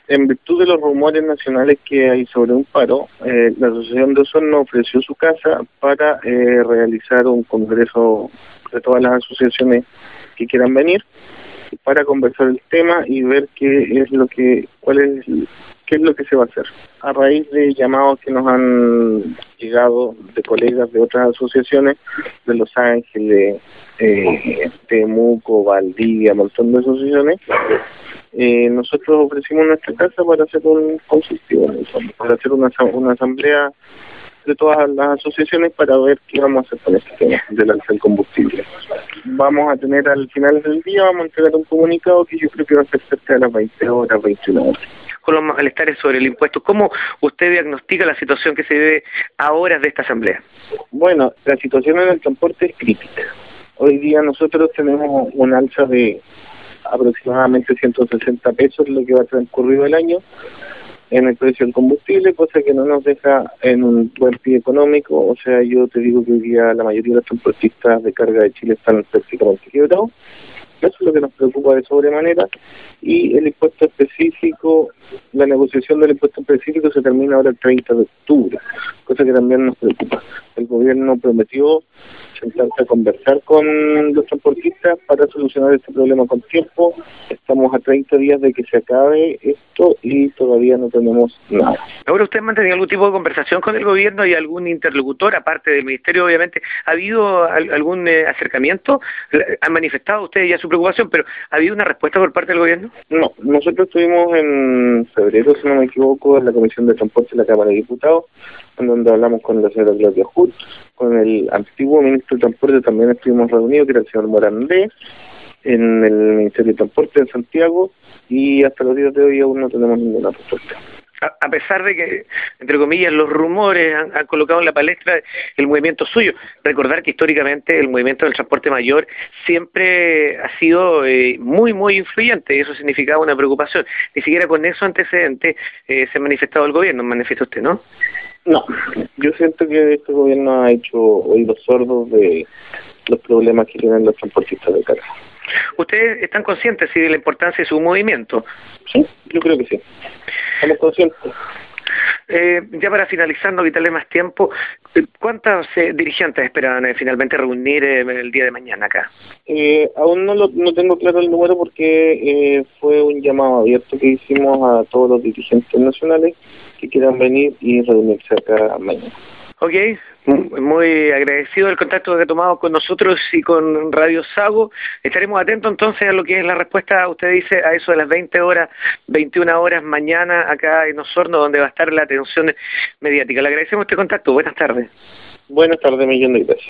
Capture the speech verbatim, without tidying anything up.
en virtud de los rumores nacionales que hay sobre un paro, eh, la Asociación de Osorno ofreció su casa para eh, realizar un congreso de todas las asociaciones que quieran venir para conversar el tema y ver qué es lo que, cuál es, qué es lo que se va a hacer. A raíz de llamados que nos han llegado de colegas de otras asociaciones, de Los Ángeles, eh, Temuco, Valdivia, un montón de asociaciones, eh, nosotros ofrecimos nuestra casa para hacer un consistivo, para hacer una, una asamblea de todas las asociaciones para ver qué vamos a hacer con este tema del alza del combustible. Vamos a tener al final del día, vamos a entregar un comunicado que yo creo que va a ser cerca de las veinte horas, veintiuna horas. Con los malestares sobre el impuesto, ¿cómo usted diagnostica la situación que se vive a horas de esta asamblea? Bueno, la situación en el transporte es crítica. Hoy día nosotros tenemos un alza de aproximadamente ciento sesenta pesos, lo que va transcurrido el año, en el precio del combustible, cosa que no nos deja en un buen pie económico. O sea, yo te digo que hoy día la mayoría de los transportistas de carga de Chile están prácticamente quebrados. Eso es lo que nos preocupa de sobremanera. Y el impuesto específico, la negociación del impuesto específico se termina ahora el treinta de octubre, cosa que también nos preocupa. El gobierno prometió sentarse a conversar con los transportistas para solucionar este problema con tiempo. Estamos a treinta días de que se acabe esto y todavía no tenemos nada. Ahora, ¿usted ha mantenido algún tipo de conversación con el gobierno y algún interlocutor, aparte del ministerio, obviamente? ¿Ha habido algún eh, acercamiento? ¿Han manifestado ustedes ya su preocupación, pero ha habido una respuesta por parte del gobierno? No, nosotros estuvimos en febrero, si no me equivoco, en la Comisión de Transporte de la Cámara de Diputados, en donde hablamos con la señora Claudia Hut, con el antiguo ministro de Transporte también estuvimos reunidos, que era el señor Morandé, en el Ministerio de Transporte en Santiago, y hasta los días de hoy aún no tenemos ninguna respuesta. A pesar de que, entre comillas, los rumores han, han colocado en la palestra el movimiento suyo. Recordar que históricamente el movimiento del transporte mayor siempre ha sido eh, muy, muy influyente, y eso significaba una preocupación. Ni siquiera con esos antecedentes eh, se ha manifestado el gobierno, manifiesta usted, ¿no? No, yo siento que este gobierno ha hecho oídos sordos de los problemas que tienen los transportistas de carga. ¿Ustedes están conscientes sí, de la importancia de su movimiento? Sí, yo creo que sí. Estamos conscientes. Eh, ya para finalizar, no quitarle más tiempo, ¿cuántos eh, dirigentes esperan eh, finalmente reunir eh, el día de mañana acá? Eh, aún no, lo, no tengo claro el número porque eh, fue un llamado abierto que hicimos a todos los dirigentes nacionales que quieran venir y reunirse acá mañana. Ok, muy agradecido del contacto que ha tomado con nosotros y con Radio Sago. Estaremos atentos entonces a lo que es la respuesta, usted dice, a eso de las veinte horas, veintiuna horas mañana acá en Osorno, donde va a estar la atención mediática. Le agradecemos este contacto. Buenas tardes. Buenas tardes, millón de gracias.